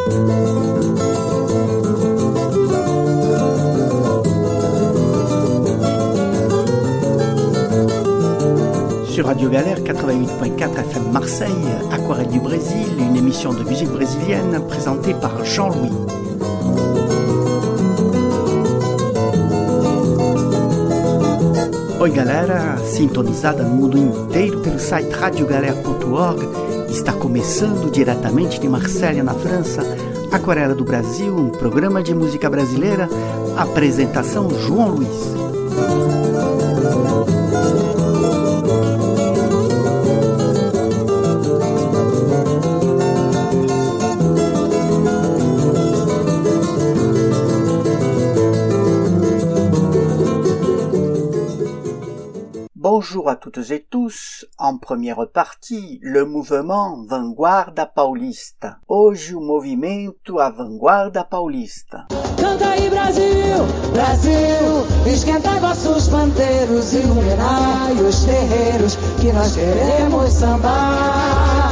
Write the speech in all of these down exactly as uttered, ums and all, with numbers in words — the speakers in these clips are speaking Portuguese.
Sur Radio Galère quatre-vingt-huit point quatre F M Marseille, Aquarelle du Brésil, une émission de musique brésilienne présentée par Jean-Louis. Oi galera, sintonizada no mundo inteiro pelo site radio galère ponto org, está começando diretamente de Marselha, na França, Aquarela do Brasil, um programa de música brasileira, apresentação João Luiz. Bonjour à toutes et tous, en première partie, le mouvement Vanguarda Paulista. Hoje o movimento A Vanguarda Paulista. Canta aí Brasil, Brasil, esquenta vossos pandeiros, iluminai os terreiros, que nós queremos sambar.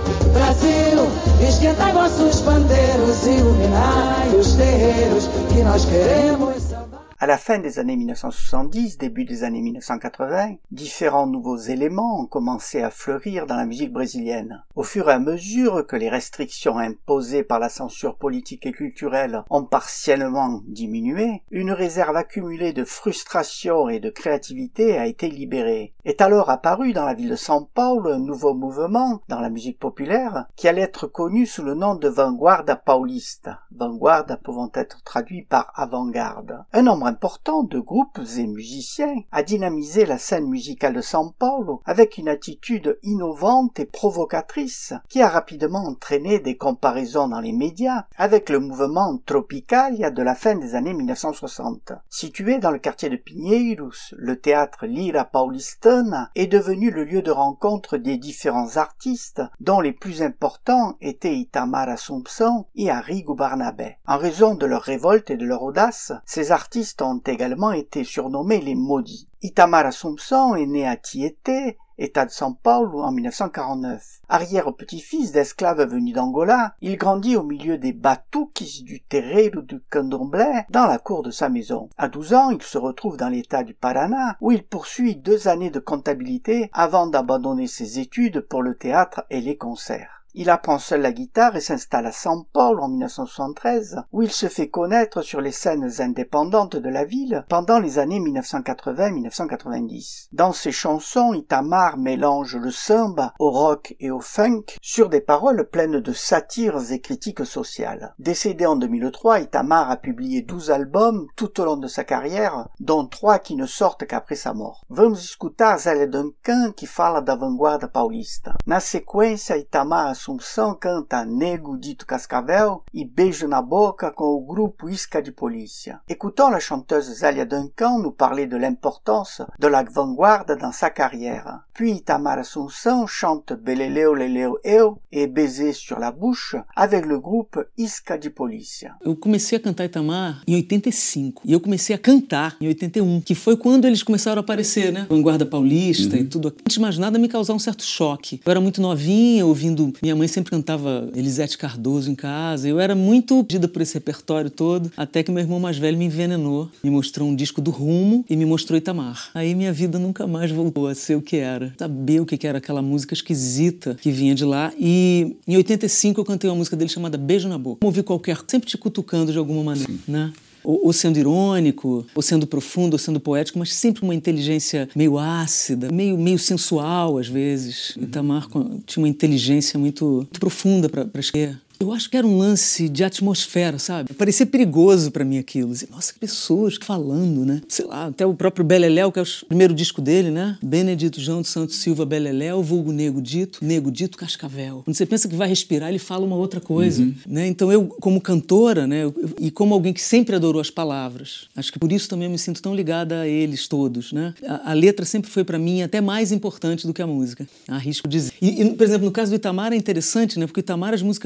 Brasil, esquenta vossos pandeiros, iluminai os terreiros, que nós queremos sambar. À la fin des années mille neuf cent soixante-dix, début des années mille neuf cent quatre-vingts, différents nouveaux éléments ont commencé à fleurir dans la musique brésilienne. Au fur et à mesure que les restrictions imposées par la censure politique et culturelle ont partiellement diminué, une réserve accumulée de frustration et de créativité a été libérée. Est alors apparu dans la ville de São Paulo un nouveau mouvement dans la musique populaire qui allait être connu sous le nom de Vanguarda Paulista, Vanguarda pouvant être traduit par avant-garde. Un nombre important de groupes et musiciens a dynamisé la scène musicale de São Paulo avec une attitude innovante et provocatrice qui a rapidement entraîné des comparaisons dans les médias avec le mouvement Tropicalia de la fin des années mille neuf cent soixante. Situé dans le quartier de Pinheiros, le théâtre Lira Paulistana est devenu le lieu de rencontre des différents artistes dont les plus importants étaient Itamar Assumpção et Arrigo Barnabé. En raison de leur révolte et de leur audace, ces artistes ont également été surnommés les maudits. Itamar Assumpção est né à Tietê, État de São Paulo, en mille neuf cent quarante-neuf. Arrière-petit-fils d'esclaves venus d'Angola, il grandit au milieu des batuques du terreiro du candomblé dans la cour de sa maison. À douze ans, il se retrouve dans l'état du Paraná, où il poursuit deux années de comptabilité avant d'abandonner ses études pour le théâtre et les concerts. Il apprend seul la guitare et s'installe à São Paulo en mille neuf cent soixante-treize, où il se fait connaître sur les scènes indépendantes de la ville pendant les années mille neuf cent quatre-vingts à mille neuf cent quatre-vingt-dix. Dans ses chansons, Itamar mélange le samba au rock et au funk sur des paroles pleines de satires et critiques sociales. Décédé en deux mille trois, Itamar a publié douze albums tout au long de sa carrière, dont trois qui ne sortent qu'après sa mort. Vamos escutar Zélia Duncan, qui fala da Vanguarda Paulista. Na sequência, Itamar Assumpção canta Nego Dito Cascavel e Beijo na Boca com o grupo Isca de Polícia. Écoutons la chanteuse Zélia Duncan nous parler de l'importance de la vanguarde dans sa carrière. Puis Itamar Assumpção chante Beleleu Leleu Eu et Baiser sur la bouche avec le groupe Isca de Polícia. Eu comecei a cantar Itamar em oitenta e cinco e eu comecei a cantar em oitenta e um, que foi quando eles começaram a aparecer, né? Vanguarda Paulista uhum. e tudo. Antes de mais nada me causar um certo choque. Eu era muito novinha, ouvindo minha mãe sempre cantava Elisete Cardoso em casa. Eu era muito pedida por esse repertório todo, até que meu irmão mais velho me envenenou, me mostrou um disco do Rumo e me mostrou Itamar. Aí minha vida nunca mais voltou a ser o que era. Saber o que era aquela música esquisita que vinha de lá. E em oitenta e cinco eu cantei uma música dele chamada Beijo na Boca. Ouvi qualquer, sempre te cutucando de alguma maneira, né? Ou, ou sendo irônico, ou sendo profundo, ou sendo poético, mas sempre uma inteligência meio ácida, meio, meio sensual às vezes. Uhum. Itamar tinha uma inteligência muito, muito profunda para escrever. Eu acho que era um lance de atmosfera, sabe? Parecia perigoso pra mim aquilo. Nossa, que pessoas falando, né? Sei lá, até o próprio Beleléu, que é o primeiro disco dele, né? Benedito João de Santos Silva Beleléu, vulgo Nego Dito, Nego Dito Cascavel. Quando você pensa que vai respirar, ele fala uma outra coisa, uhum. né? Então eu, como cantora, né? Eu, e como alguém que sempre adorou as palavras, acho que por isso também eu me sinto tão ligada a eles todos, né? A, a letra sempre foi pra mim até mais importante do que a música. Arrisco dizer. E, e, por exemplo, no caso do Itamar é interessante, né? Porque o Itamar, as músicas dele têm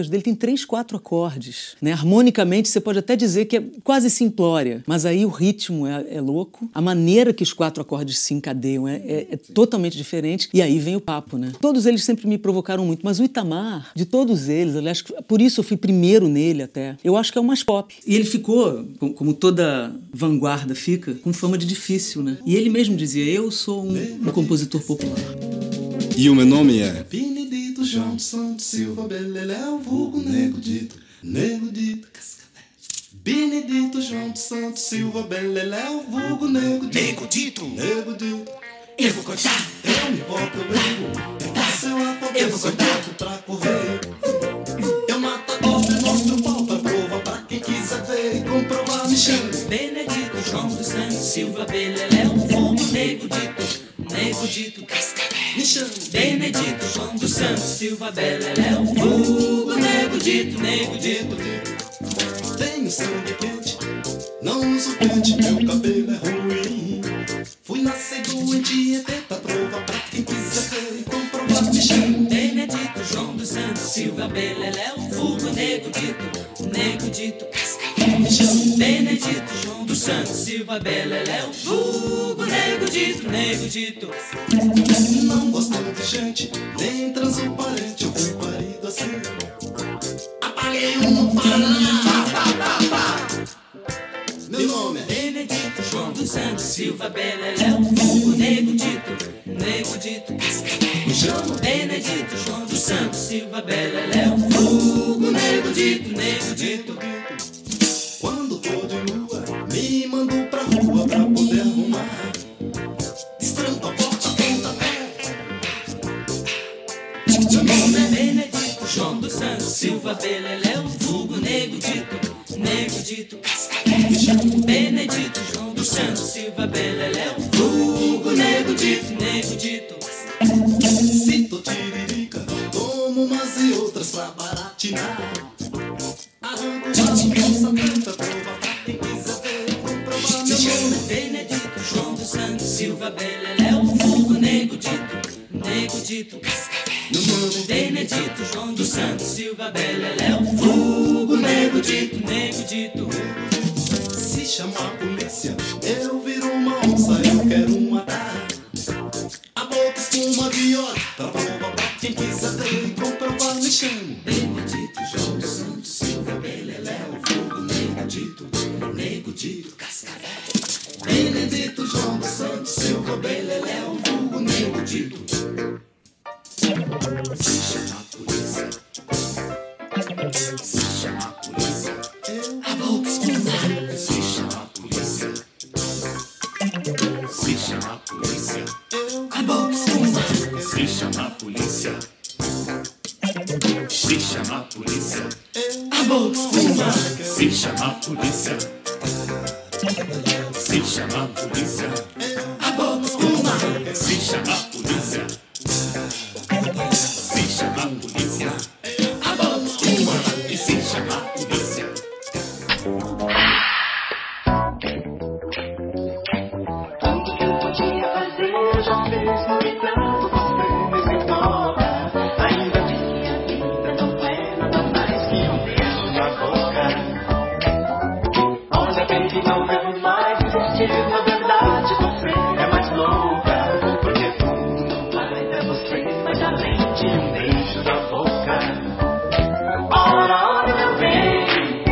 três, quatro acordes, né? Harmonicamente você pode até dizer que é quase simplória, mas aí o ritmo é, é louco, a maneira que os quatro acordes se encadeiam é, é, é totalmente diferente, e aí vem o papo, né? Todos eles sempre me provocaram muito, mas o Itamar, de todos eles, aliás, por isso eu fui primeiro nele até, eu acho que é o mais pop. E ele ficou, como toda vanguarda fica, com fama de difícil, né? E ele mesmo dizia, eu sou um, um compositor popular. E o meu nome é Benedito João Santos Silva Beleléu, vulgo Nego Dito, Nego Dito, Cascavel. Benedito João Santos Silva Beleléu, vulgo Nego Dito, Nego Dito, Nego Dito. Eu vou cortar, eu me boto, eu brigo, eu seu afogueiro, eu vou cortar pra correr. Eu mato a bola e mostro o pau pra prova, pra quem quiser ver e comprovar, me chama. Benedito João dos Santos Silva Beleléu, vulgo Nego Dito, Nego Dito, Cascavel. Benedito João dos Santos Silva Beleléu, vulgo Nego Dito, Nego Dito. Tenho sangue quente, não uso pente, meu cabelo é ruim. Fui nascer doente, é teta prova pra quem quiser ver e comprovar, me chama. Benedito João dos Santos Silva Beleléu, vulgo Nego Dito, Nego Dito, Cascavel. Benedito João dos Santos Silva Beleléu, vulgo Nego Dito, Nego Dito. Não gosto de gente, nem transparente, eu fui parido assim. Apaguei um no Paraná. Meu nome é Benedito João dos Santos Silva Beleléu, vulgo Nego Dito, Nego Dito, Cascavel. Me chama Benedito João dos Santos Silva Beleléu, vulgo Nego Dito, Nego Dito. Quando tô de lua, me mando pra rua pra poder arrumar. Destrampa a porta, ponta Meu nome é Benedito João dos Santos Silva Beleléu, vulgo Nego Dito, Nego Dito, Cascavel. Benedito João dos Santos Silva Beleléu, vulgo Nego Dito, Nego Dito. Se tô tiririca, tomo umas e outras pra baratinar. Arranco a calça tanta prova pra quem quiser ver e comprovar, meu nome. Benedito João dos Santos Silva Beleléu, vulgo Nego Dito, Nego Dito, Cascavel. Benedito João dos Santos Silva Beleléu, vulgo Nego Dito, Nego Dito. Se chamar a polícia, eu viro uma onça, eu quero matar. A boca espuma viola, pra prova pra quem quiser ver e comprovar, me chamo. Benedito João dos Santos Silva Beleléu, vulgo Nego Dito, Nego Dito, Cascavel. Benedito João dos Santos Silva Beleléu, vulgo Nego Dito. Se chamar a polícia, se chamar a polícia, eu A boca espuma. se chamar a polícia, se chamar a polícia, eu A boca espuma. se chamar a polícia, se chamar a polícia, A boca espuma. se chamar a polícia, se chamar a polícia, A boca espuma. se chamar a polícia, se chamar a polícia, A boca espuma. e se chamar a polícia. Tudo que eu podia fazer, eu já fiz, no entanto, você me ignora. Ainda minha vida não é nada mais que um beijo na boca. Olha, baby, não devo mais insistir, na verdade você é mais louca. Porque tudo não vai dar você, mas além de um beijo na boca. Ora, ora, meu bem,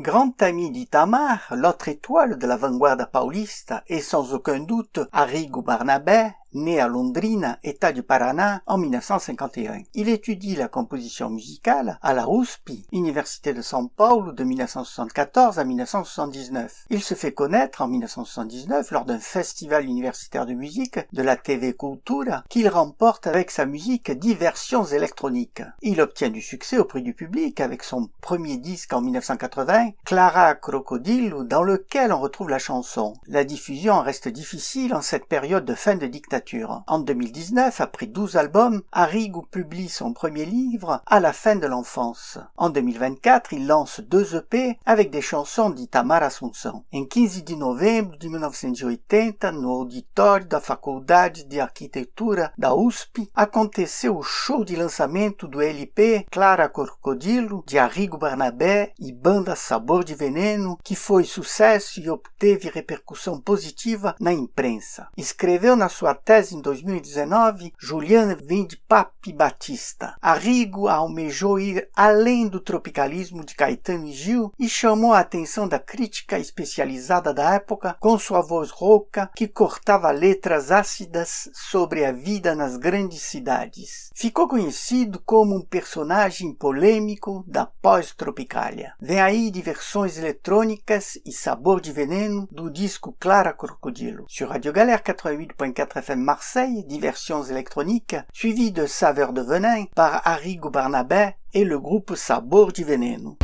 Grand ami d'Itamar, l'autre étoile de l'avant-garde paulista est sans aucun doute Arrigo Barnabé, né à Londrina, État du Paraná, en mille neuf cent cinquante et un. Il étudie la composition musicale à la U S P, Université de São Paulo, de mille neuf cent soixante-quatorze à mille neuf cent soixante-dix-neuf. Il se fait connaître en mille neuf cent soixante-dix-neuf lors d'un festival universitaire de musique de la T V Cultura qu'il remporte avec sa musique Diversions électroniques. Il obtient du succès auprès du public avec son premier disque en mille neuf cent quatre-vingts, Clara Crocodilo, dans lequel on retrouve la chanson. La diffusion reste difficile en cette période de fin de dictature. En deux mille dix-neuf, après douze albums, Arrigo publie son premier livre À la fin de l'enfance. En deux mille vingt-quatre, il lance deux E P avec des chansons d'Itamar Assunção. Em quinze de novembro de mille novecentos e oitenta, no auditório da Faculdade de Arquitetura da U S P, aconteceu o show de lançamento do L P Clara Crocodilo, de Arrigo Barnabé e banda Sabor de Veneno, que foi sucesso e obteve repercussão positiva na imprensa. Escreveu na sua tese em dois mil e dezenove, Juliana Vinde-Papi Batista. Arrigo almejou ir além do tropicalismo de Caetano e Gil e chamou a atenção da crítica especializada da época com sua voz rouca que cortava letras ácidas sobre a vida nas grandes cidades. Ficou conhecido como um personagem polêmico da pós-tropicália. Vem aí Diversões Eletrônicas e Sabor de Veneno do disco Clara Crocodilo. Sur Radio Galère quatre-vingt-huit point quatre F M Marseille, Diversions électroniques, suivi de Saveur de Venin par Arrigo Barnabé et le groupe Sabor de Veneno.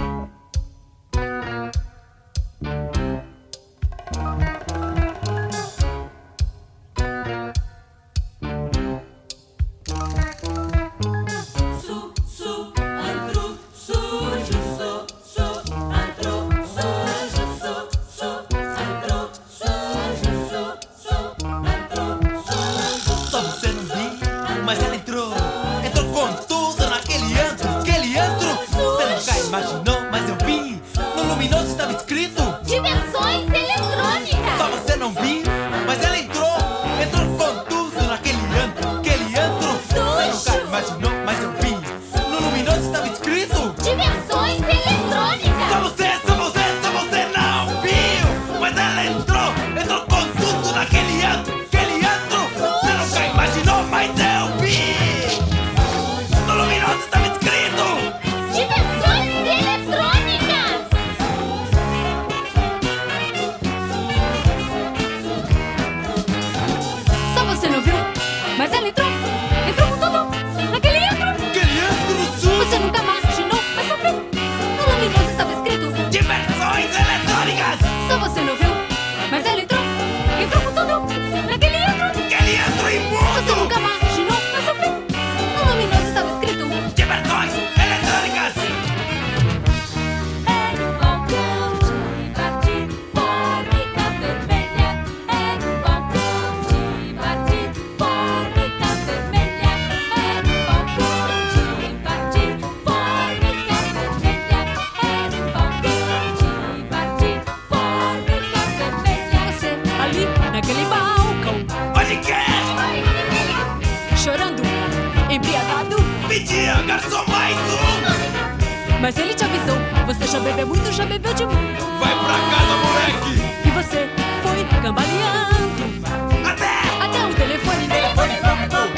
Mas ele te avisou, você já bebeu muito, já bebeu demais. Vai pra casa, moleque! E você foi cambaleando Até! até o telefone. Telefone público.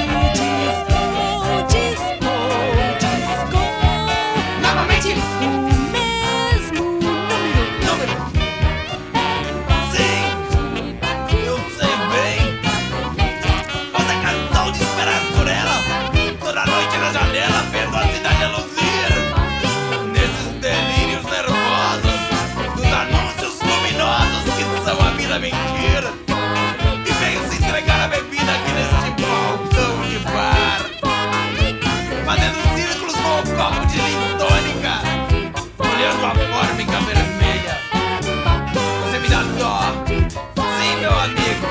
Disco, disco, disco. Novamente! O mesmo número. Número! Sim! Eu sei bem! Você cansou de esperar por ela? Toda noite na janela, vendo a cidade a luzir. Mentira, e veio se entregar a bebida aqui neste balcão de bar, fazendo círculos com o copo de gin tônica, olhando a fórmica vermelha. Você me dá dó, sim, meu amigo.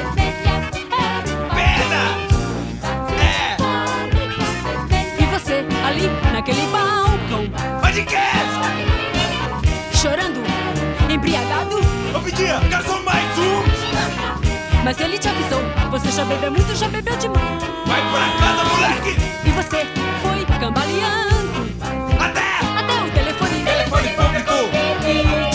Pena, é. E você ali naquele balcão, Onde quer? chorando, embriagado. Eu pedia, quero só mais um. Mas ele te avisou, você já bebeu muito, já bebeu demais. Vai pra casa, moleque. E você foi cambaleando Até! até o telefone. Telefone público.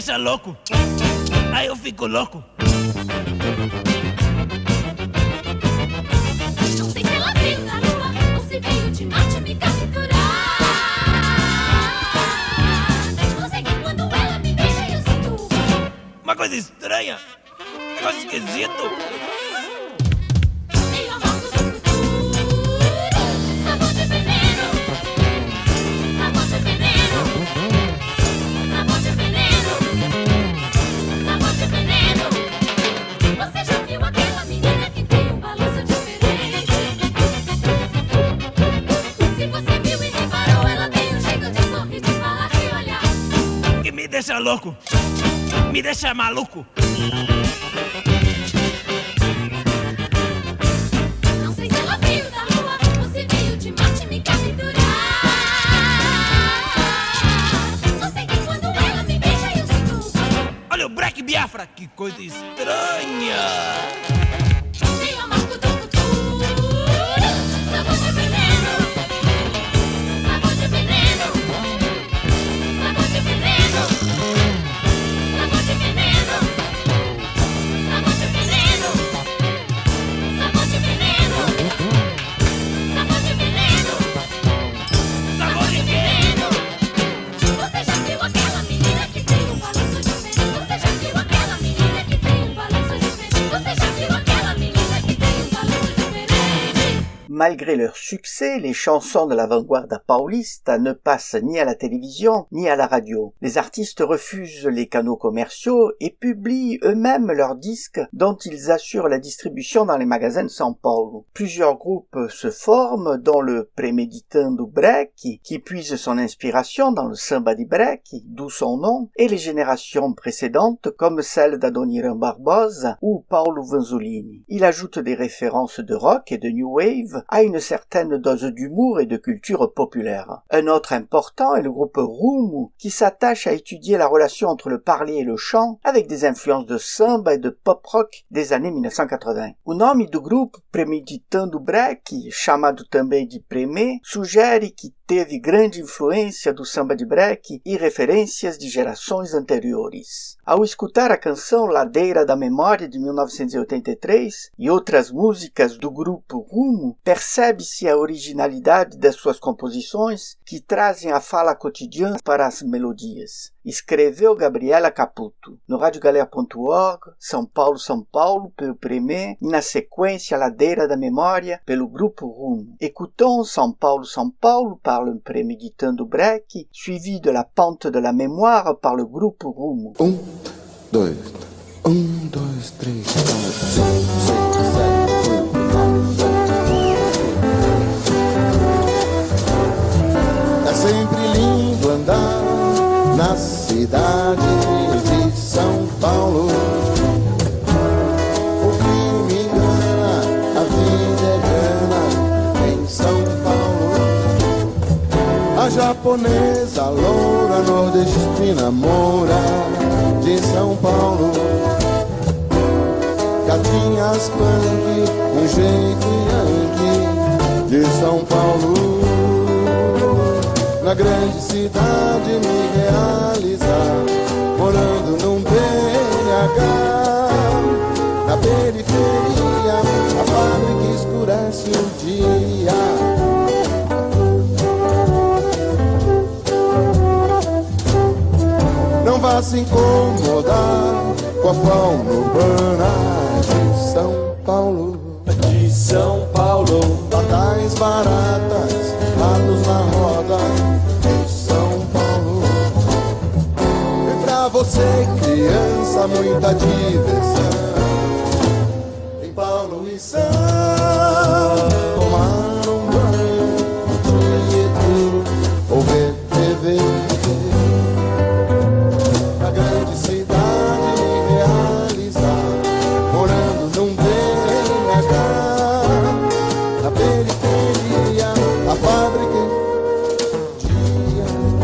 deixa louco. Aí eu fico louco. Não sei se ela veio da lua ou se veio de Marte me capturar. Não sei que quando ela me beija eu sinto uma coisa estranha, um negócio esquisito. meio amargo do futuro. Sabor de veneno. Sabor de veneno. Sabor de veneno. Sabor de veneno. Você já viu aquela menina que tem um balanço diferente? Se você viu e reparou, ela tem um jeito de sorrir, de falar, de olhar Que me deixa louco, me deixa maluco. Não sei se ela veio da lua ou se veio de Marte me capturar. Só sei que quando ela me beija eu sinto Olha o Break Biafra, que coisa estranha. meio amargo do futuro. Sabor de veneno. Sabor de veneno. Sabor de veneno. Sabor de veneno. Sabor de veneno. Sabor de veneno. Sabor de veneno. Sabor de veneno. Você já viu aquela menina que tem um balanço diferente? Você já viu aquela menina que tem um balanço diferente? Você já viu aquela menina que tem um balanço diferente? Malgré leur succès, les chansons de l'avant-garde paulista ne passent ni à la télévision ni à la radio. Les artistes refusent les canaux commerciaux et publient eux-mêmes leurs disques dont ils assurent la distribution dans les magasins de São Paulo. Plusieurs groupes se forment, dont le Premeditando Break, qui puise son inspiration dans le samba di break, d'où son nom, et les générations précédentes comme celle d'Adoniran Barbosa ou Paulo Vanzolini. Il ajoute des références de rock et de new wave à une certaine dose d'humour et de culture populaire. Un autre important est le groupe Rumo, qui s'attache à étudier la relation entre le parler et le chant, avec des influences de samba et de pop-rock des années mille neuf cent quatre-vingts. O nome do grupo, Premeditando Break, chamado também de Premê, sugere que teve grande influência do samba de break e referências de gerações anteriores. Ao escutar a canção Ladeira da Memória de mil novecentos e oitenta e três e outras músicas do grupo Rumo, percebe-se a originalidade das suas composições que trazem a fala cotidiana para as melodias. Escreveu Gabriela Caputo. No radiogalera ponto org, São Paulo, São Paulo, pelo Premê, e na sequência Ladeira da Memória, pelo grupo Rumo. Écoutons São Paulo, São Paulo par le Premeditando Break, suivi de La Pente de la Mémoire par le groupe Rumo. Um, dois, um, dois, três, quatro, cinco, seis, sete, oito, nove. É sempre lindo andar na cidade de São Paulo. O que me engana, a vida é gana em São Paulo. A japonesa loura nordestina mora de São Paulo. Gatinhas punk, um jeito yankee de São Paulo. Na grande cidade me realizar, morando num B N H. Na periferia, a fábrica escurece o dia. Não vá se incomodar com a fauna urbana de São Paulo. De São Paulo, Batais baratas, ralos na roda de São Paulo. E pra você, criança, muita diversão. Em Paulo e São, tomar um banho, Tietê, ou ver T V. Na grande cidade me realizar, morando num B N H. Na periferia, a fábrica dia.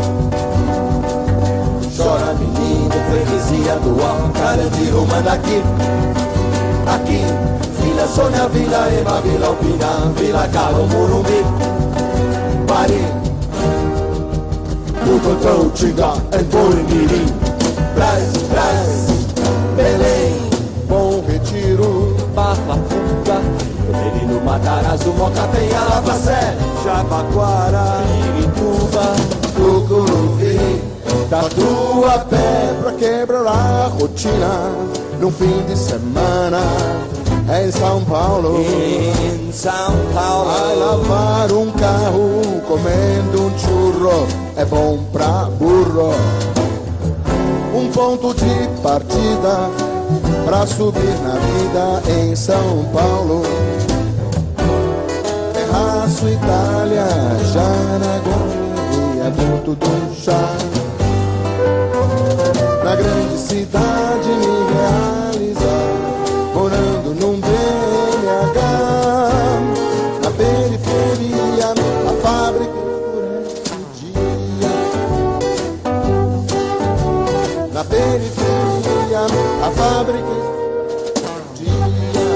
chora menina, freguesia do Alto Carandiru, manda aqui, aqui, Vila Sônia, Vila Ema, Vila Alpina, Vila Carol, Morumbi, Pari, Bucotão, Tinga, e Borimirim. Braz, Braz, Belém, Bom Retiro, Barra Funda, Menino Matarazzo, Moca tem Alabacé, Jabaquara, Pirituba, Tucuruvi, Tatuapé, pra quebrar a rotina num fim de semana. Em São Paulo, em São Paulo, vai lavar um carro comendo um churro, é bom pra burro. Um ponto de partida pra subir na vida em São Paulo. Terraço, Itália, Jaraguá, viaduto do chá. Na grande cidade me realizar, morando num B M H. Na periferia, a fábrica enfurece dia. Na periferia, a fábrica enfurece dia.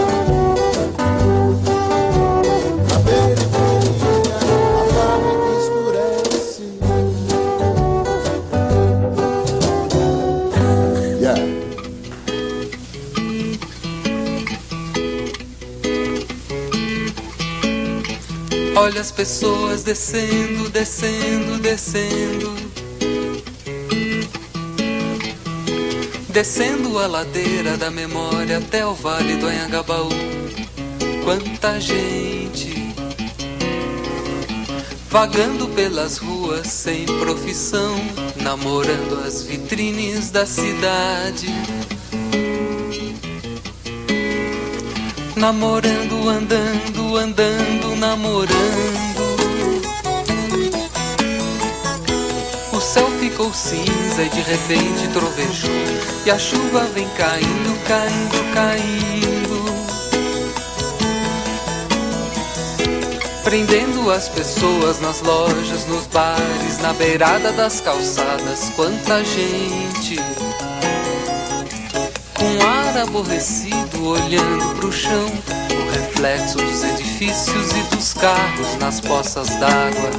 Na periferia, a fábrica escurece. Yeah. Olha as pessoas descendo, descendo, descendo. Descendo a ladeira da memória até o vale do Anhangabaú. Quanta gente vagando pelas ruas sem profissão, namorando as vitrines da cidade. Namorando, andando, andando, namorando. O céu ficou cinza e de repente trovejou, e a chuva vem caindo, caindo, caindo, prendendo as pessoas nas lojas, nos bares, na beirada das calçadas. Quanta gente com ar aborrecido olhando pro chão, o reflexo dos edifícios e dos carros nas poças d'água.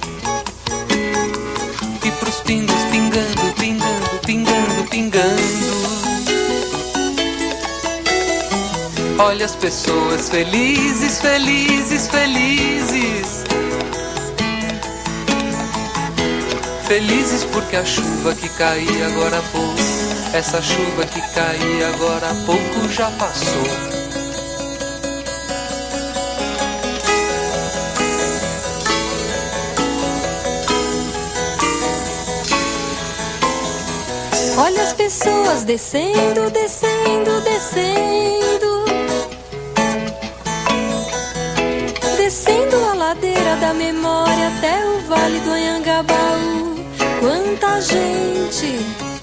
E pros pingos pingando, pingando, pingando, pingando. Olha as pessoas felizes, felizes, felizes. Felizes porque a chuva que caía agora há pouco, essa chuva que caía agora há pouco já passou. Olha as pessoas descendo, descendo, descendo. Descendo a ladeira da memória até o vale do Anhangabaú. Quanta gente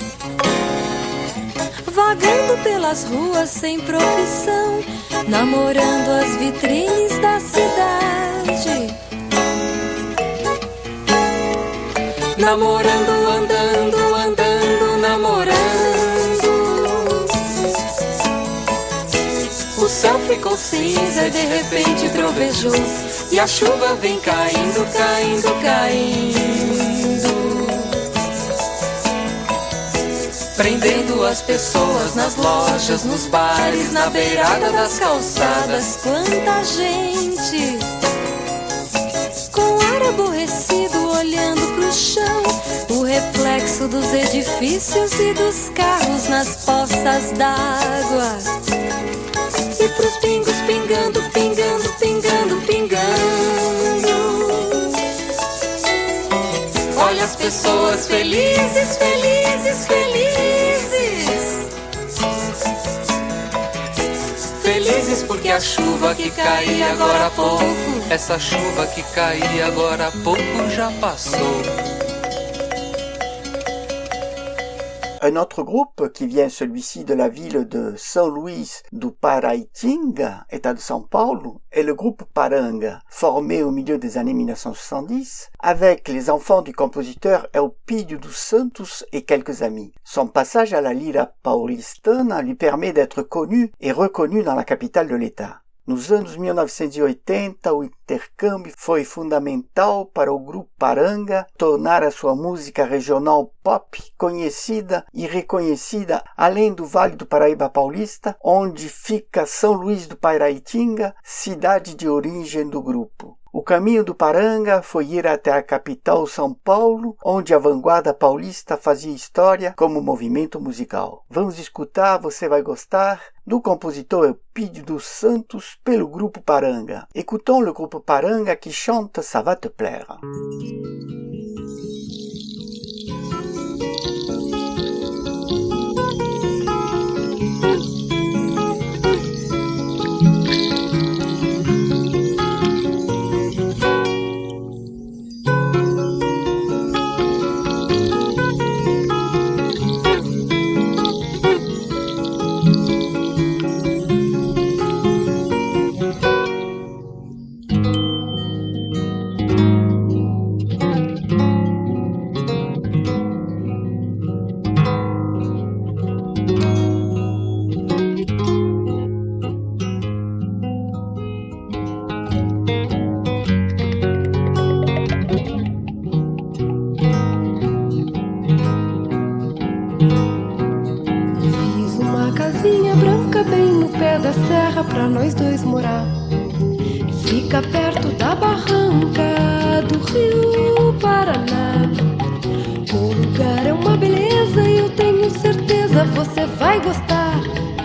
vagando pelas ruas sem profissão, namorando as vitrines da cidade. Namorando, andando, andando, namorando. O céu ficou cinza e de repente trovejou, e a chuva vem caindo, caindo, caindo, prendendo as pessoas nas lojas, nos bares, na beirada das calçadas. Quanta gente com ar aborrecido olhando pro chão, o reflexo dos edifícios e dos carros nas poças d'água. E pros pingos pingando, pingando, pingando, pingando. Olha as pessoas felizes, felizes, felizes. Felizes porque a chuva que caía agora há pouco, essa chuva que caía agora há pouco já passou. Un autre groupe qui vient celui-ci de la ville de São Luís do Paraitinga, état de São Paulo, est le groupe Paranga, formé au milieu des années mille neuf cent soixante-dix, avec les enfants du compositeur Elpidio dos Santos et quelques amis. Son passage à la Lira Paulistana lui permet d'être connu et reconnu dans la capitale de l'État. Nos anos mil novecentos e oitenta, o intercâmbio foi fundamental para o grupo Paranga tornar a sua música regional pop conhecida e reconhecida além do Vale do Paraíba Paulista, onde fica São Luís do Pairaitinga, cidade de origem do grupo. O caminho do Paranga foi ir até a capital São Paulo, onde a vanguarda paulista fazia história como movimento musical. Vamos escutar, você vai gostar, do compositor Eupídio dos Santos pelo grupo Paranga. Écoutons le groupe Paranga qui chante Ça va te plaire. Pra nós dois morar. Fica perto da barranca do Rio Paraná. O lugar é uma beleza e eu tenho certeza você vai gostar.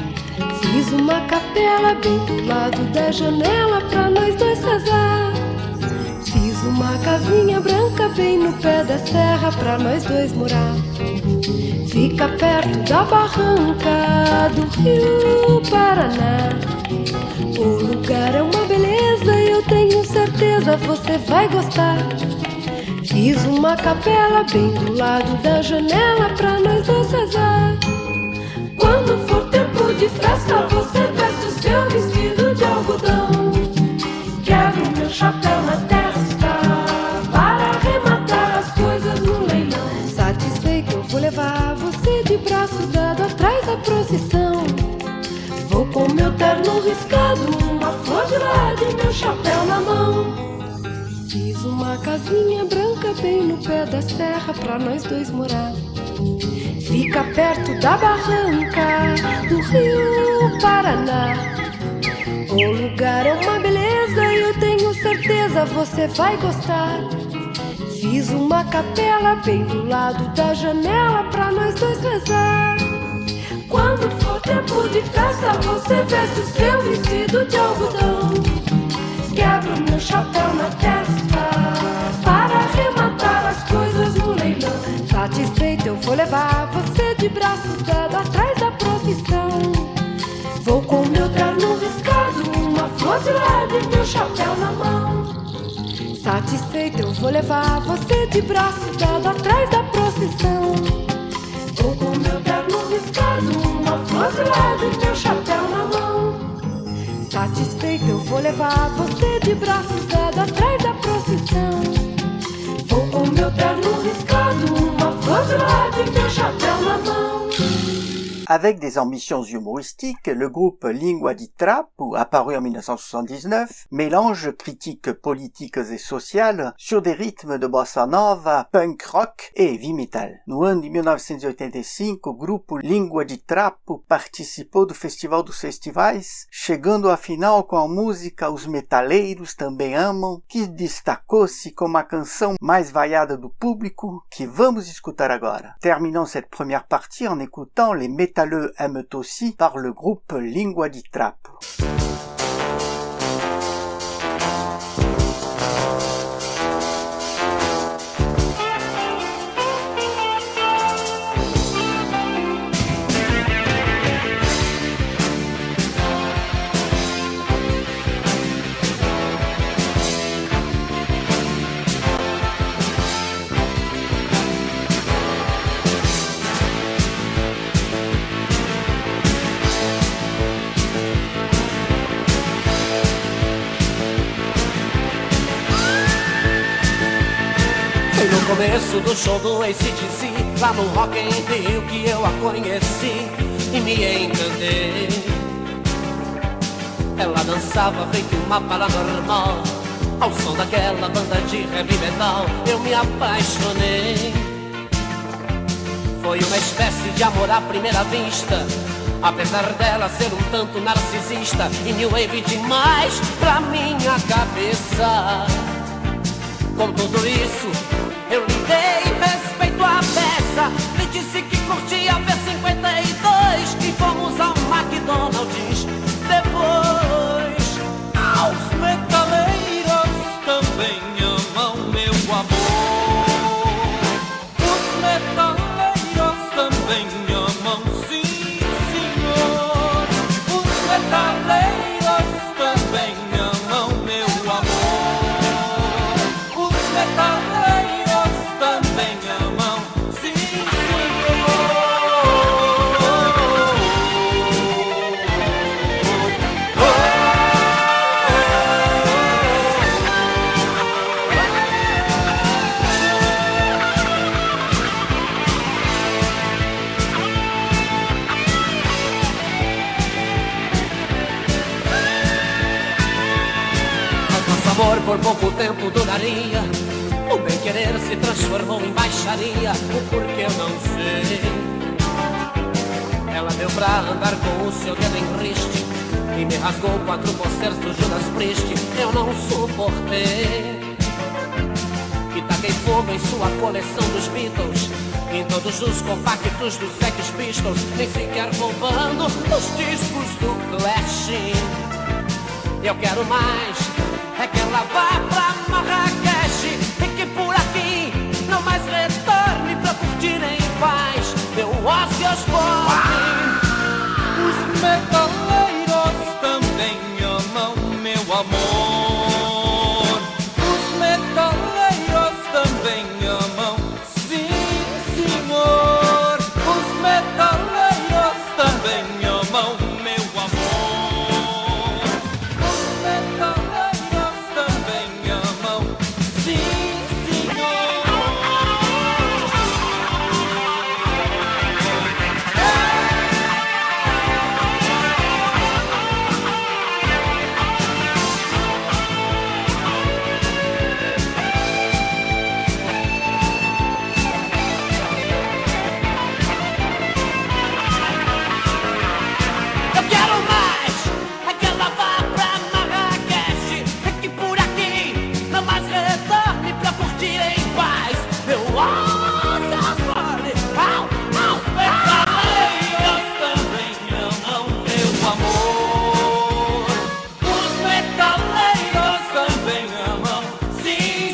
Fiz uma capela bem do lado da janela pra nós dois rezar. Fiz uma casinha branca bem no pé da serra pra nós dois morar. Fica perto da barranca do Rio Paraná. O lugar é uma beleza e eu tenho certeza você vai gostar. Fiz uma capela bem do lado da janela pra nós dois rezar. Quando for tempo de festa, você veste o seu vestido de algodão. Quebro meu chapéu na testa para arrematar as coisas no leilão. Satisfeito eu vou levar você de braço dado atrás da procissão. Vou com meu terno riscado, uma flor de lado e meu chapéu na mão. Fiz uma casinha branca bem no pé da serra pra nós dois morar. Fica perto da barranca do Rio Paraná. O lugar é uma beleza e eu tenho certeza você vai gostar. Fiz uma capela bem do lado da janela pra nós dois rezar. Quando for tempo de festa, você veste o seu vestido de algodão. Quebro meu chapéu na testa para arrematar as coisas no leilão. Satisfeito eu vou levar você de braços dados atrás da profissão. Vou com meu terno riscado, uma flor de lado e meu chapéu na mão. Satisfeito eu vou levar você de braços dados atrás da procissão. Vou com meu terno riscado, uma flor de lado e meu chapéu na mão. Satisfeito eu vou levar você de braços dados atrás da procissão. Vou com meu terno riscado, uma flor de lado e meu chapéu na mão. Avec des ambitions humoristiques, le groupe Língua de Trapo, apparu en mille neuf cent soixante-dix-neuf, mélange critiques politiques et sociales sur des rythmes de bossa nova, punk rock e heavy metal. No ano de mil novecentos e oitenta e cinco, o grupo Língua de Trapo participou do Festival dos Festivais, chegando à final com a música Os Metaleiros Também Amam, que destacou-se como a canção mais vaiada do público, que vamos escutar agora. Terminons cette première partie en écoutant les Métalleux aiment aussi par le groupe Língua de Trapo. No começo do show do A C D C, lá no Rock in Rio, que eu a conheci e me encantei. Ela dançava feito uma paranormal. Ao som daquela banda de heavy metal eu me apaixonei. Foi uma espécie de amor à primeira vista, apesar dela ser um tanto narcisista e new wave demais pra minha cabeça. Com tudo isso eu lhe dei respeito à peça. Me disse que curtia a V cinquenta e dois e fomos ao McDonald's depois. Aos metaleiros também amam meu amor. Os metaleiros também amam, sim, senhor. Os metaleiros também amam meu amor. Os metaleiros também amam, sim, amor por pouco tempo duraria. O bem-querer se transformou em baixaria. O porquê eu não sei. Ela deu pra andar com o seu dedo em riste e me rasgou quatro posters do Judas Priest. Eu não suportei e taquei fogo em sua coleção dos Beatles, em todos os compactos dos Sex Pistols, nem sequer roubando os discos do Clash. Eu quero mais é que ela vá pra Marrakech e que por aqui não mais retorne pra curtir em paz meu Ozzy Osbourne. os metaleiros também amam meu amor. Os metaleiros também amam, sim, senhor. Os metaleiros também amam meu amor. Os metaleiros também amam, sim, senhor. Eu quero mais é que ela vá pra Marrakech e que por aqui não mais retorne pra curtir em paz meu Ozzy Osbourne. Au, au, Metaleiros também amam meu amor. Os metaleiros também amam, sim,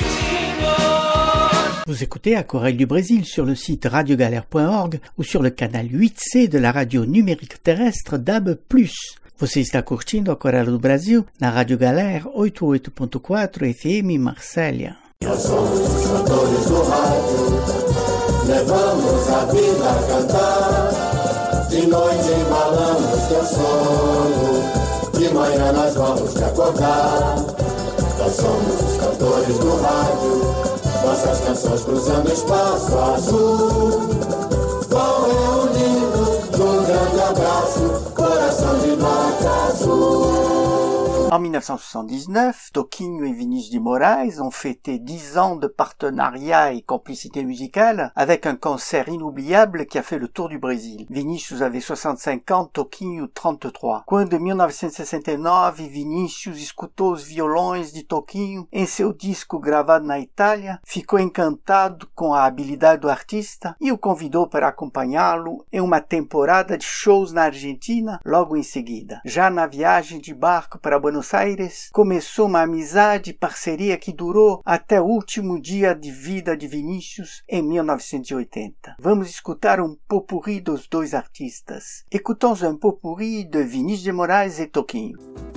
senhor. Vous écoutez Aquarelle du Brésil sur le site radiogalère point org ou sur le canal huit C de la radio numérique terrestre D A B plus. Você está curtindo Aquarelle do Brasil na Rádio Galère oitenta e oito ponto quatro F M Marsella. Nós somos os cantores do rádio, levamos a vida a cantar. De noite embalamos teu sono, de manhã nós vamos te acordar. Nós somos os cantores do rádio, nossas canções cruzando espaço azul. Vão reunindo num grande abraço, coração de nota azul. En mille neuf cent soixante-dix-neuf, Toquinho et Vinícius de Moraes ont fêté dix ans de partenariat et complicité musicale avec un concert inoubliable qui a fait le tour du Brésil. Vinícius avait soixante-cinq ans, Toquinho trinta-três. Quando em mil novecentos e sessenta e nove Vinícius escutou os violões de Toquinho em seu disco gravado na Itália, ficou encantado com a habilidade do artista e o convidou para acompanhá-lo em uma temporada de shows na Argentina logo em seguida. Já na viagem de barco para Buenos Aires, começou uma amizade e parceria que durou até o último dia de vida de Vinícius em mil novecentos e oitenta. Vamos escutar um pot-pourri dos dois artistas. Écoutons un pot-pourri de Vinícius de Moraes et Toquinho.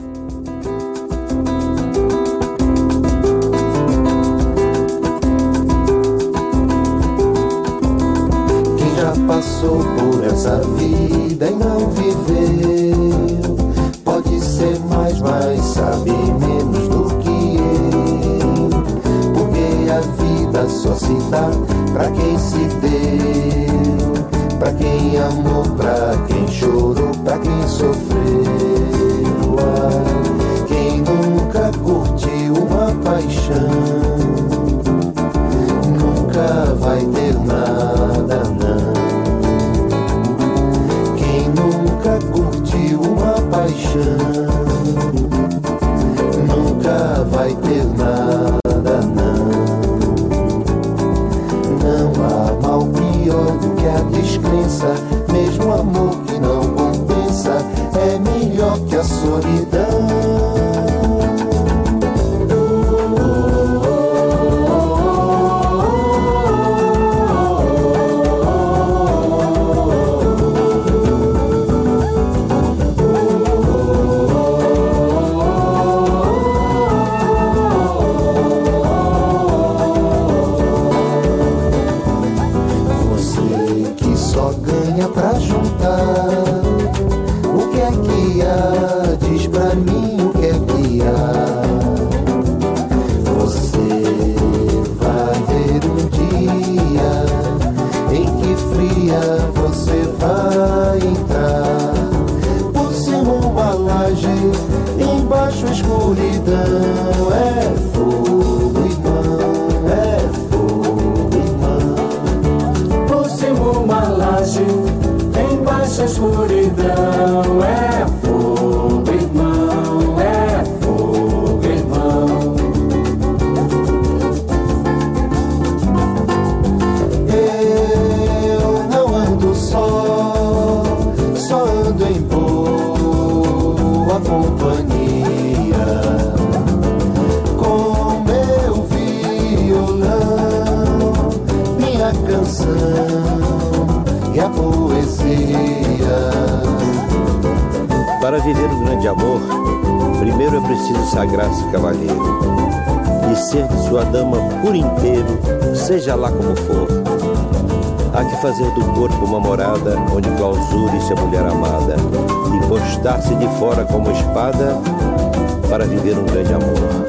Quem já passou por essa vida e não viveu, pode ser mais, mas sabe menos do que eu. Porque a vida só se dá pra quem se deu, pra quem amou, pra quem chorou, pra quem sofreu. vai ter nada, não. Quem nunca curtiu uma paixão nunca vai ter nada, não. Não há mal pior do que a descrença, mesmo amor que não compensa é melhor que a solidão. Para viver um grande amor, primeiro é preciso sagrar-se cavalheiro e ser de sua dama por inteiro, seja lá como for. Há que fazer do corpo uma morada onde clausure-se a mulher amada e postar-se de fora como espada para viver um grande amor.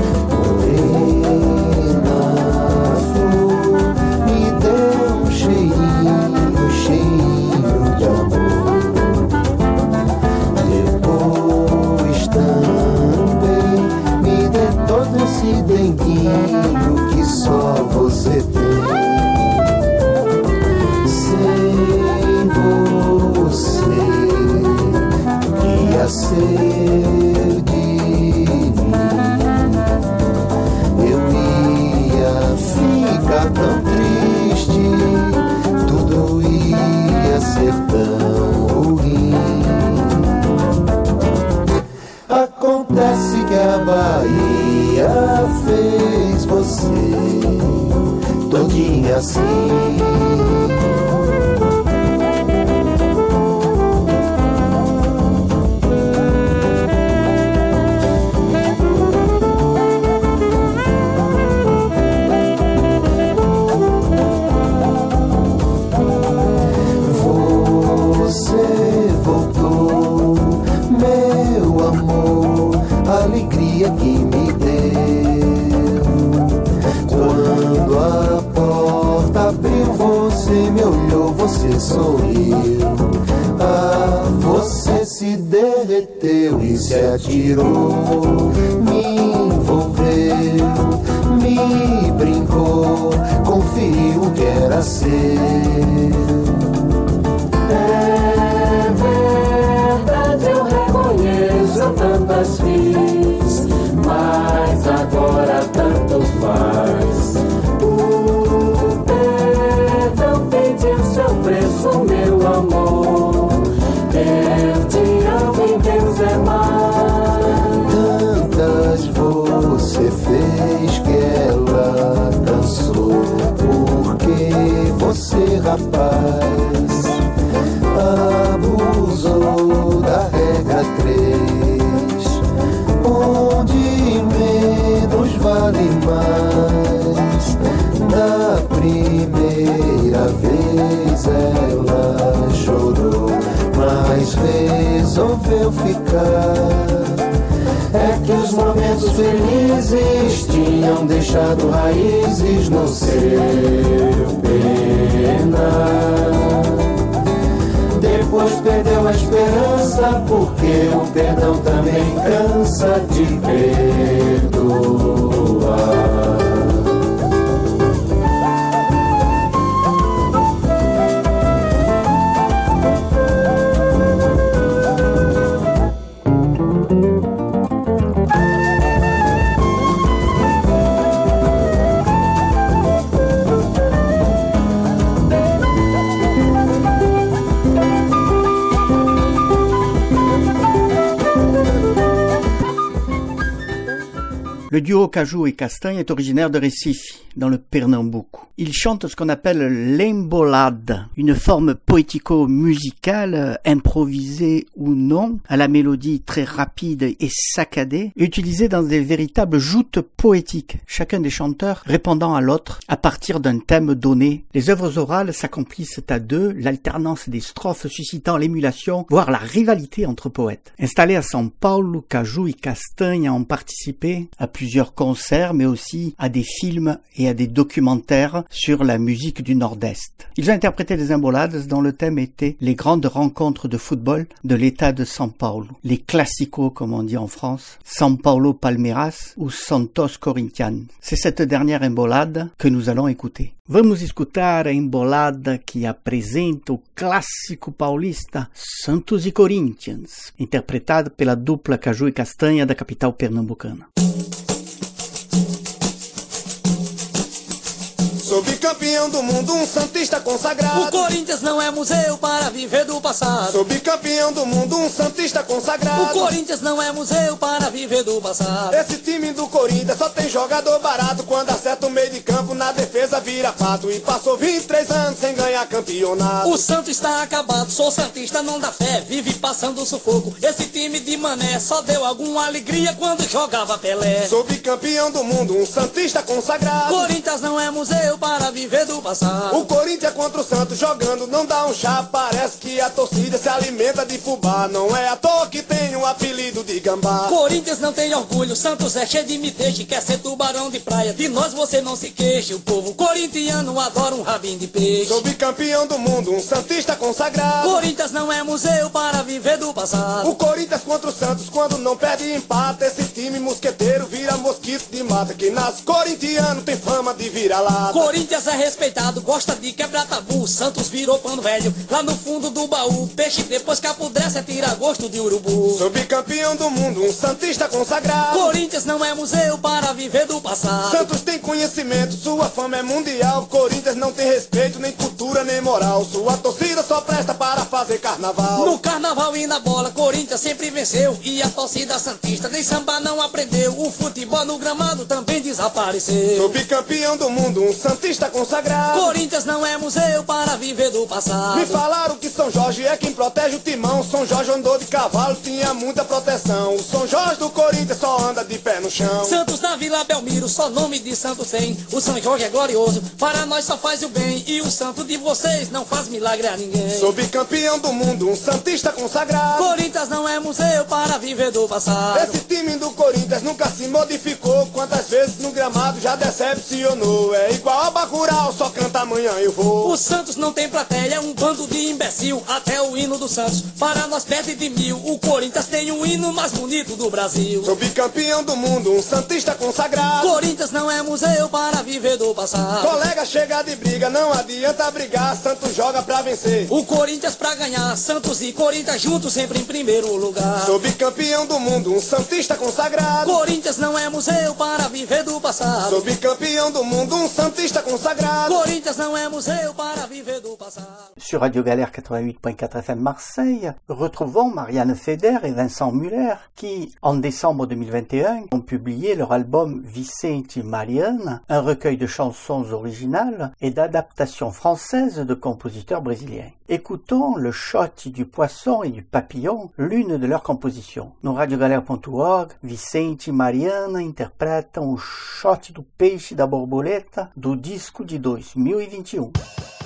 Me dê um cheirinho, cheirinho de amor. Depois também me dê todo esse denguinho que só você tem. Sem você ia ser de mim. Eu ia ficar tão triste, tudo ia ser tão ruim. Acontece que a Bahia fez você todinha assim. Alegria que me deu. Quando a porta abriu, você me olhou, você sorriu. Ah, você se derreteu e se atirou, me envolveu, me brincou, conferiu que era seu. É verdade, eu reconheço, eu tantas fiz, mas agora tanto faz. O perdão pediu seu preço, meu amor. Eu te amo e Deus é mais. Tantas você fez que ela cansou, porque você, rapaz, abusou da regra três, onde menos vale mais. Da primeira vez ela chorou, mas resolveu ficar. É que os momentos felizes tinham deixado raízes no seu penar. Depois perdeu a esperança, porque o perdão também cansa de perdoar. Le duo Caju et Castanha est originaire de Recife, dans le Pernambuco. Ils chantent ce qu'on appelle l'embolada, une forme poético-musicale, improvisée ou non, à la mélodie très rapide et saccadée, utilisée dans des véritables joutes poétiques, chacun des chanteurs répondant à l'autre à partir d'un thème donné. Les œuvres orales s'accomplissent à deux, l'alternance des strophes suscitant l'émulation, voire la rivalité entre poètes. Installés à São Paulo, Caju et Castanha ont participé à plusieurs concerts, mais aussi à des films et à des documentaires sur la musique du Nord-Est. Ils ont interprété des emboladas dont le thème était les grandes rencontres de football de l'état de São Paulo, les classicos comme on dit en France, São Paulo Palmeiras ou Santos Corinthians. C'est cette dernière embolada que nous allons écouter. Vamos escutar a embolada que apresenta o clássico paulista Santos e Corinthians, interpretada pela dupla Caju e Castanha da capital pernambucana. Sou bicampeão do mundo, um santista consagrado. O Corinthians não é museu para viver do passado. Sou bicampeão do mundo, um santista consagrado. O Corinthians não é museu para viver do passado. Esse time do Corinthians só tem jogador barato. Quando acerta o meio de campo, na defesa vira pato. E passou vinte e três anos sem ganhar campeonato. O Santos está acabado, sou santista, não dá fé. Vive passando sufoco. Esse time de Mané só deu alguma alegria quando jogava Pelé. Sou bicampeão do mundo, um santista consagrado. Corinthians não é museu para viver do passado. O Corinthians contra o Santos jogando não dá um chá. Parece que a torcida se alimenta de fubá. Não é à toa que tem um apelido de gambá. Corinthians não tem orgulho, Santos é cheio de miteixe. Quer ser tubarão de praia, de nós você não se queixe. O povo corintiano adora um rabinho de peixe. Sou bicampeão do mundo, um santista consagrado. Corinthians não é museu para viver do passado. O Corinthians contra o Santos quando não perde empate. Esse time mosqueteiro vira mosquito de mata. Que nas corintiano tem fama de vira-lata. Corinthians é respeitado, gosta de quebrar tabu. Santos virou pano velho, lá no fundo do baú. Peixe depois que apodrece, tira gosto de urubu. Sou bicampeão do mundo, um santista consagrado. Corinthians não é museu para viver do passado. Santos tem conhecimento, sua fama é mundial. Corinthians não tem respeito, nem cultura, nem moral. Sua torcida só presta para fazer carnaval. No carnaval e na bola, Corinthians sempre venceu. E a torcida santista nem samba não aprendeu. O futebol no gramado também desapareceu. Sou bicampeão do mundo, um santista consagrado. Corinthians não é museu para viver do passado. Me falaram que São Jorge é quem protege o timão. São Jorge andou de cavalo, tinha muita proteção. O São Jorge do Corinthians só anda de pé no chão. Santos na Vila Belmiro, só nome de Santos tem. O São Jorge é glorioso, para nós só faz o bem. E o santo de vocês não faz milagre a ninguém. Sou bicampeão do mundo, um santista consagrado. Corinthians não é museu para viver do passado. Esse time do Corinthians nunca se modificou. Quantas vezes no gramado já decepcionou. É igual a Bacurau, só canta amanhã eu vou. O Santos não tem plateia, é um bando de imbecil. Até o hino do Santos, para nós perde de mil. O Corinthians tem o hino mais bonito do Brasil. Sou bicampeão do mundo, um santista consagrado. Corinthians não é museu para viver do passado. Colega chega de briga, não adianta brigar. Santos joga pra vencer, o Corinthians pra ganhar. Santos e Corinthians juntos sempre em primeiro lugar. Sou bicampeão do mundo, um santista consagrado. Corinthians não é museu para viver do passado. Sou bicampeão do mundo, um santista consagrado. Corinthians não é museu para viver do passado. Sur Radio Galère quatre-vingt-huit point quatre F M Marseille, retrouvons Marianne Feder et Vincent Muller qui, en décembre deux mille vingt et un, ont publié leur album Vicente e Mariana, un recueil de chansons originales et d'adaptations françaises de compositeurs brésiliens. Écoutons le shot du poisson et du papillon, l'une de leurs compositions. No radiogalera ponto org, Vicente e Mariana interpretam o shot do peixe da borboleta do disco de dois mil e vinte e um.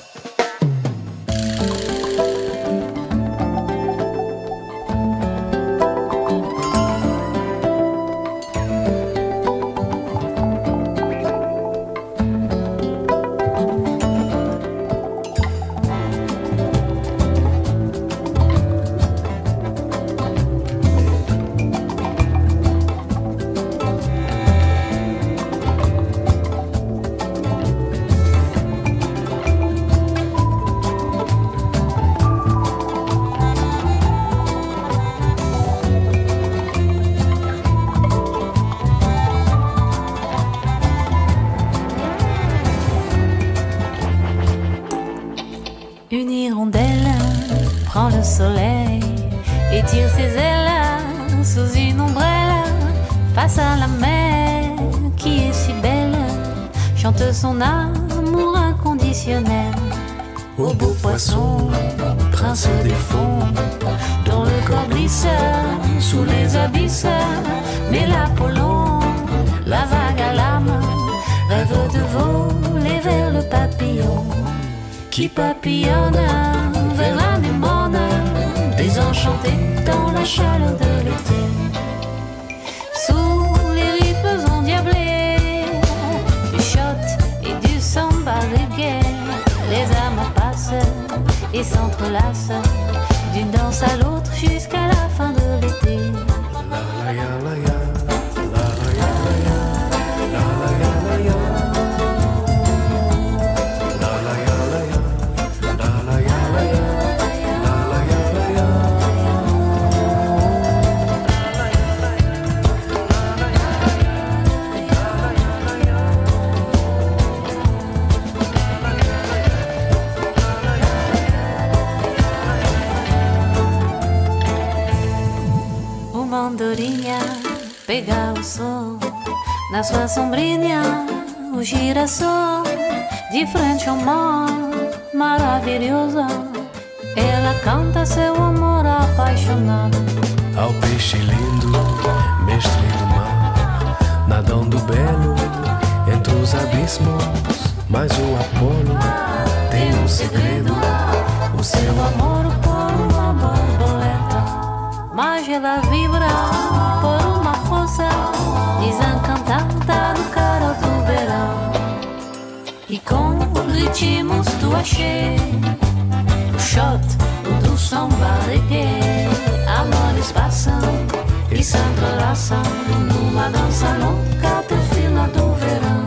Le soleil étire ses ailes sous une ombrelle face à la mer. qui est si belle, chante son amour inconditionnel. Au beau poisson, prince des fonds, dont le corps glisse sous les abysses. Mais l'Apollon, la vague à l'âme, rêve de voler vers le papillon, qui papillonne vers l'anémone, désenchanté dans la chaleur de l'été. Sous les rythmes endiablés du shot et du samba reggae, les âmes passent et s'entrelacent d'une danse à l'autre jusqu'à la fin de l'été. La la ya la ya, la la ya la ya, la la ya la ya, la la ya la ya, la la ya la ya, la la ya la ya. Uma andorinha pega o sol na sua sombrinha, o girassol de frente ao mar maravilhoso. Ela canta seu amor apaixonado ao peixe lindo, mestre do mar, nadando belo entre os abismos. Mas o Apolo tem um segredo, o seu amor por uma borboleta. Mas ela vibra por uma força desencantada no calor do verão. E com ritmos do axé, do shot, o do samba reggae, amores passam e se entrelaçam numa dança louca até o final do verão.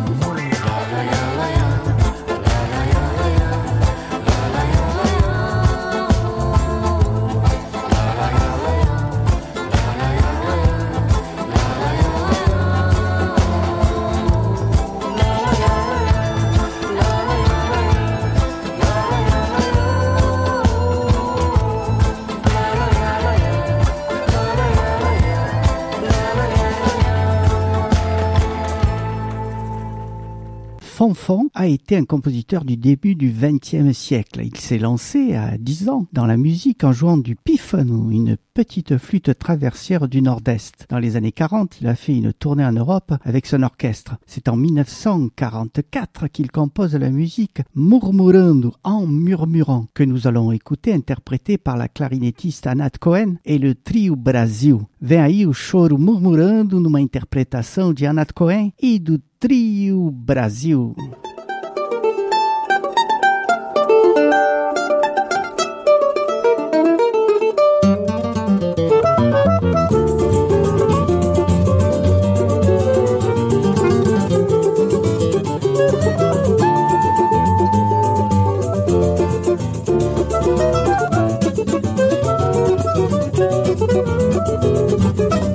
Fonfon a été un compositeur du début du vingtième siècle. Il s'est lancé à dix ans dans la musique en jouant du pífano, une petite flûte traversière du Nord-Est. Dans les années quarante, il a fait une tournée en Europe avec son orchestre. C'est en mille neuf cent quarante-quatre qu'il compose la musique Murmurando, en murmurant, que nous allons écouter, interprétée par la clarinettiste Anat Cohen et le Trio Brasil. Vem aí o choro murmurando numa interpretação de Anat Cohen e do Trio Brasil.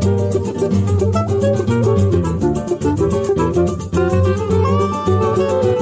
Thank you.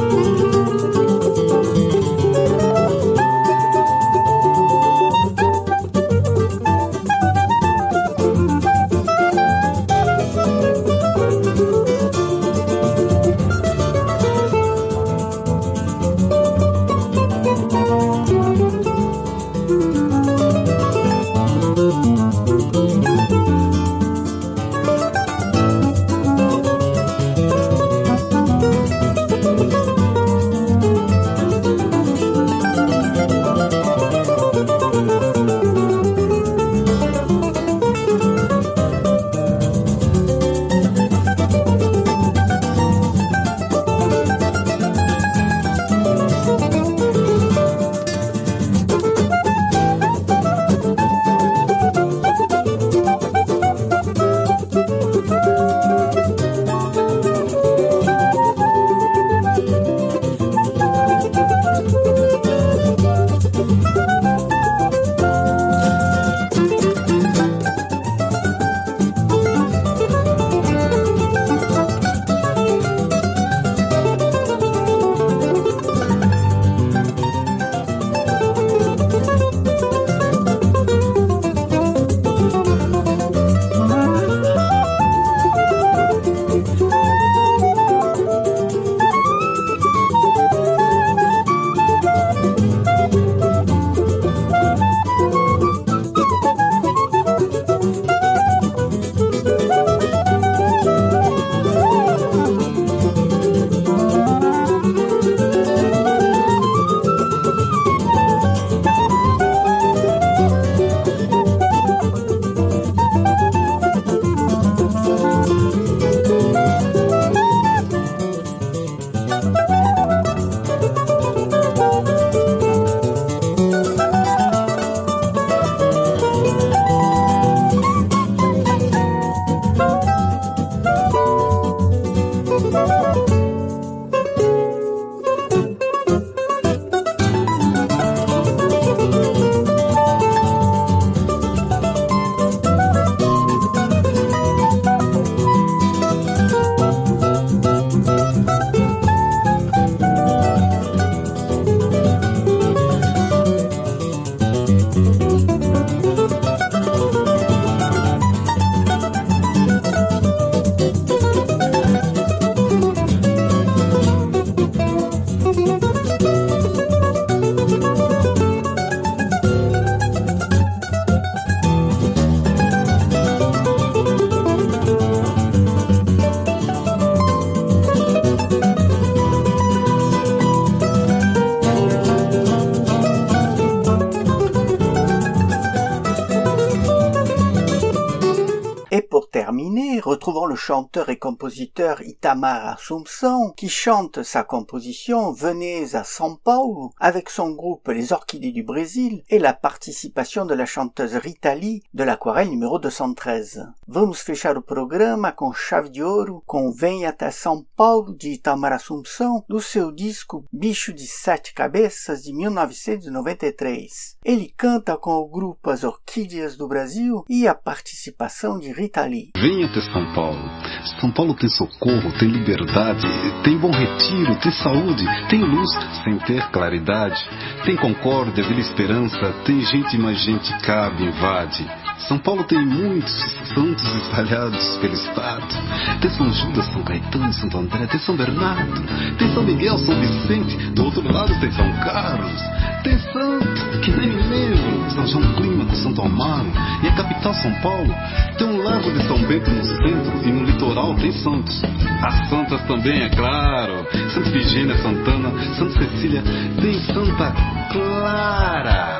terminer, retrouvons le chanteur et compositeur Itamar Assumpção qui chante sa composition Venez à São Paulo avec son groupe Les Orchidées du Brésil et la participation de la chanteuse Rita Lee de l'Aquarelle numéro deux cent treize. Vamos fechar o programa com chave de ouro com Vem até São Paulo de Itamar Assumpção do seu disco Bicho de Sete Cabeças de mil novecentos e noventa e três. Ele canta com o grupo As Orquídeas do Brasil e a participação de Rita Lee. Vem até São Paulo. São Paulo tem socorro, tem liberdade, tem bom retiro, tem saúde, tem luz sem ter claridade, tem concórdia, Vila Esperança, tem gente, mais gente cabe, invade. São Paulo tem muitos santos espalhados pelo estado. Tem São Judas, São Caetano, Santo André, tem São Bernardo, tem São Miguel, São Vicente, do outro lado tem São Carlos, tem santo, que nem me lembro, São João Clímaco, Santo Amaro, e a capital São Paulo tem um lago de São Bento no centro e no litoral tem santos. As santas também, é claro, Santa Ifigênia, Santana, Santa Cecília, tem Santa Clara.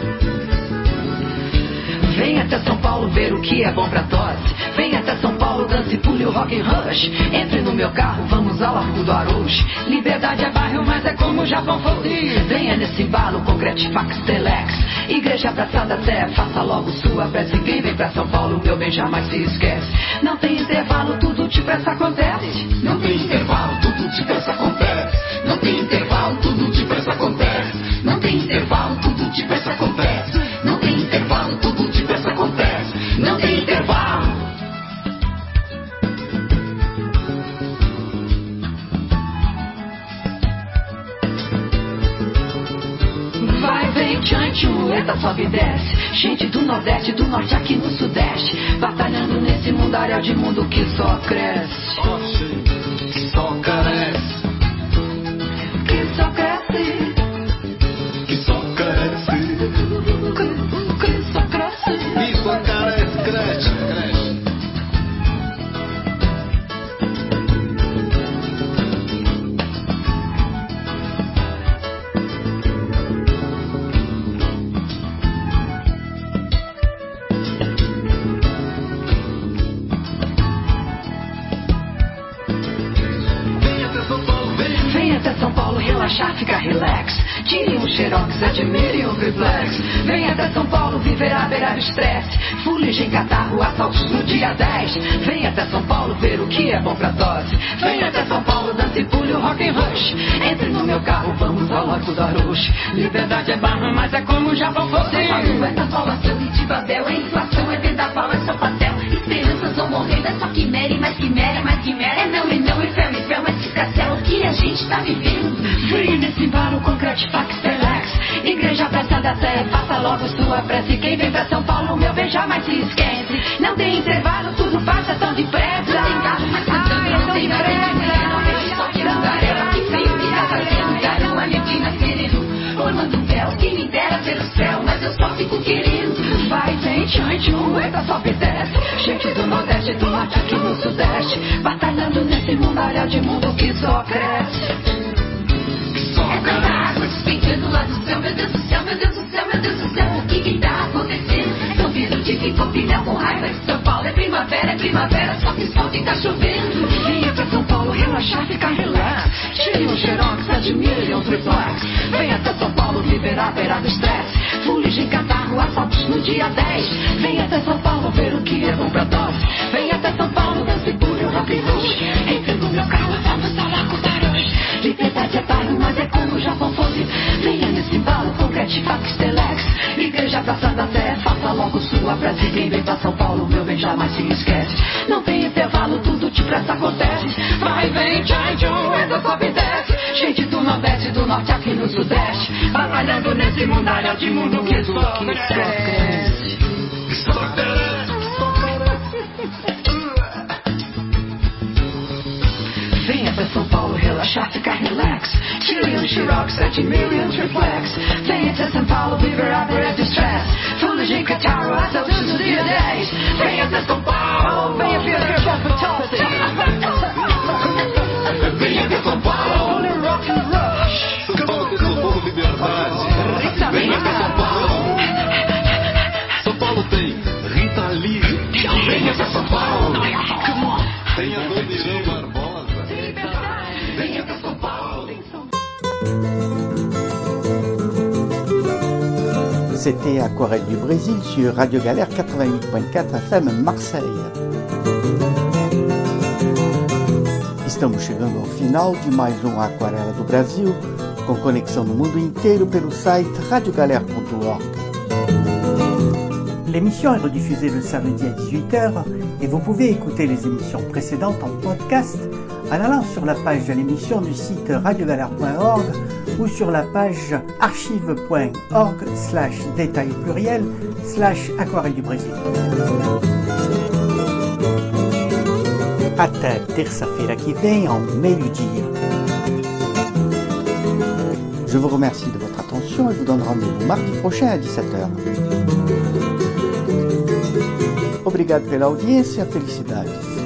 Vem até São Paulo ver o que é bom pra tosse. Vem até São Paulo, dance, pule o rock and rush. Entre no meu carro, vamos ao Largo do Arouche. Liberdade é bairro, mas é como o Japão fosse. Venha nesse embalo, concrete, fax, telex. Igreja, Praça da Sé, faça logo sua prece. Quem vem pra São Paulo, meu bem, jamais se esquece. Não tem intervalo, tudo depressa acontece. Não tem intervalo, tudo depressa acontece. Não tem intervalo, tudo depressa acontece. Não tem intervalo, tudo depressa acontece. Não tem intervalo, tudo depressa acontece. Não tem intervalo. Vai, vem, tchan, eita, sobe e desce. Gente do Nordeste, do Norte aqui no Sudeste, batalhando nesse mundaréu de mundo que só cresce. Que só carece. Que só cresce. Que só carece. Que só cresce. Que só carece, cresce, cresce. Relaxar, ficar relax. Tire um xerox, admire um triplex. Venha até São Paulo viver à beira do estresse. Fuligem, catarro, assaltos no dia dez. Venha até São Paulo ver o que é bom pra tosse. Venha até São Paulo, dance, pule o rock and rush. Entre no meu carro, vamos ao Largo do Arouche. Liberdade é barra, mas é como o Japão fosse. Essa falação de Babel, a inflação é vendaval, é só papel. Esperanças vão morrendo, é só quimera e mais quimera, mais quimera. É não e não, inferno, inferno, mas que castelo que a gente tá vivendo. Venha nesse embalo, concrete, fax, telex. Igreja, Praça da Sé, faça logo sua prece. Quem vem pra São Paulo, meu bem, jamais se esquece. Não tem intervalo, tudo passa tão depressa. Não tem carro, mas cantando, não tem barulho. Não tem só que mundaréu, que feio que tá fazendo. Garoa, medina, sereno, formando um véu. Quem me dera ser o céu, mas eu só fico querendo. Vai, vem, tchan, eita, sobe e desce. Gente do Nordeste, do Norte aqui no Sudeste, batalhando nesse mundaréu de mundo que só cresce. É tanta água despencando lá do céu. Meu Deus do céu, meu Deus do céu, meu Deus do céu. O que que tá acontecendo? Tô vindo de Ficopinel com raiva de São Paulo. É primavera, é primavera, só que solta e tá chovendo. Venha pra São Paulo relaxar, ficar relax. Tire um xerox, admire um triplex. Venha até São Paulo viver à beira do estresse. Fuligem, catarro, assaltos no dia dez. Venha até São Paulo ver o que é bom pra tosse. Venha até São Paulo, dance puro, rock and roll. Entre no meu carro, vamos ao Largo do Arouche. Liberdade é bairro, mas é como o Japão fosse. Venha nesse embalo, concrete, fax, telex. Igreja, Praça da Sé, faça logo sua prece. Quem vem pra São Paulo, meu bem, jamais se esquece. Não tem intervalo, tudo depressa acontece. Vai, vem, tchan, tchum, entra, sobe e desce. Gente do Nordeste, do Norte aqui no Sudeste, batalhando nesse mundaréu de mundo que só cresce. Só cresce. Venha pra São Paulo relaxar, ficar relax. Tire um xerox, admire um triplex. Venha até São Paulo viver à beira do stress. Fuligem, catarro, assaltos no dia dez. Venha até São Paulo, venha viver a tosse. Venha até São Paulo. Rock and rush. São Paulo tem socorro, liberdade. Venha até São Paulo. São Paulo tem Rita Lee. Venha até São Paulo. C'était Aquarelle du Brésil sur Radio Galère quatre-vingt-huit point quatre F M Marseille. Estamos chegando ao final de mais um Aquarela do Brasil, com conexão no mundo inteiro pelo site radio galère point org. L'émission est rediffusée le samedi à dix-huit heures et vous pouvez écouter les émissions précédentes en podcast en allant sur la page de l'émission du site radio galère point org ou sur la page archive point org slash détail pluriel slash aquarelle du Brésil. Até terça-feira que vem ao meio-dia. Je vous remercie de votre attention et vous donne rendez-vous mardi prochain à dix-sept heures. Obrigado pela audiência, felicidades.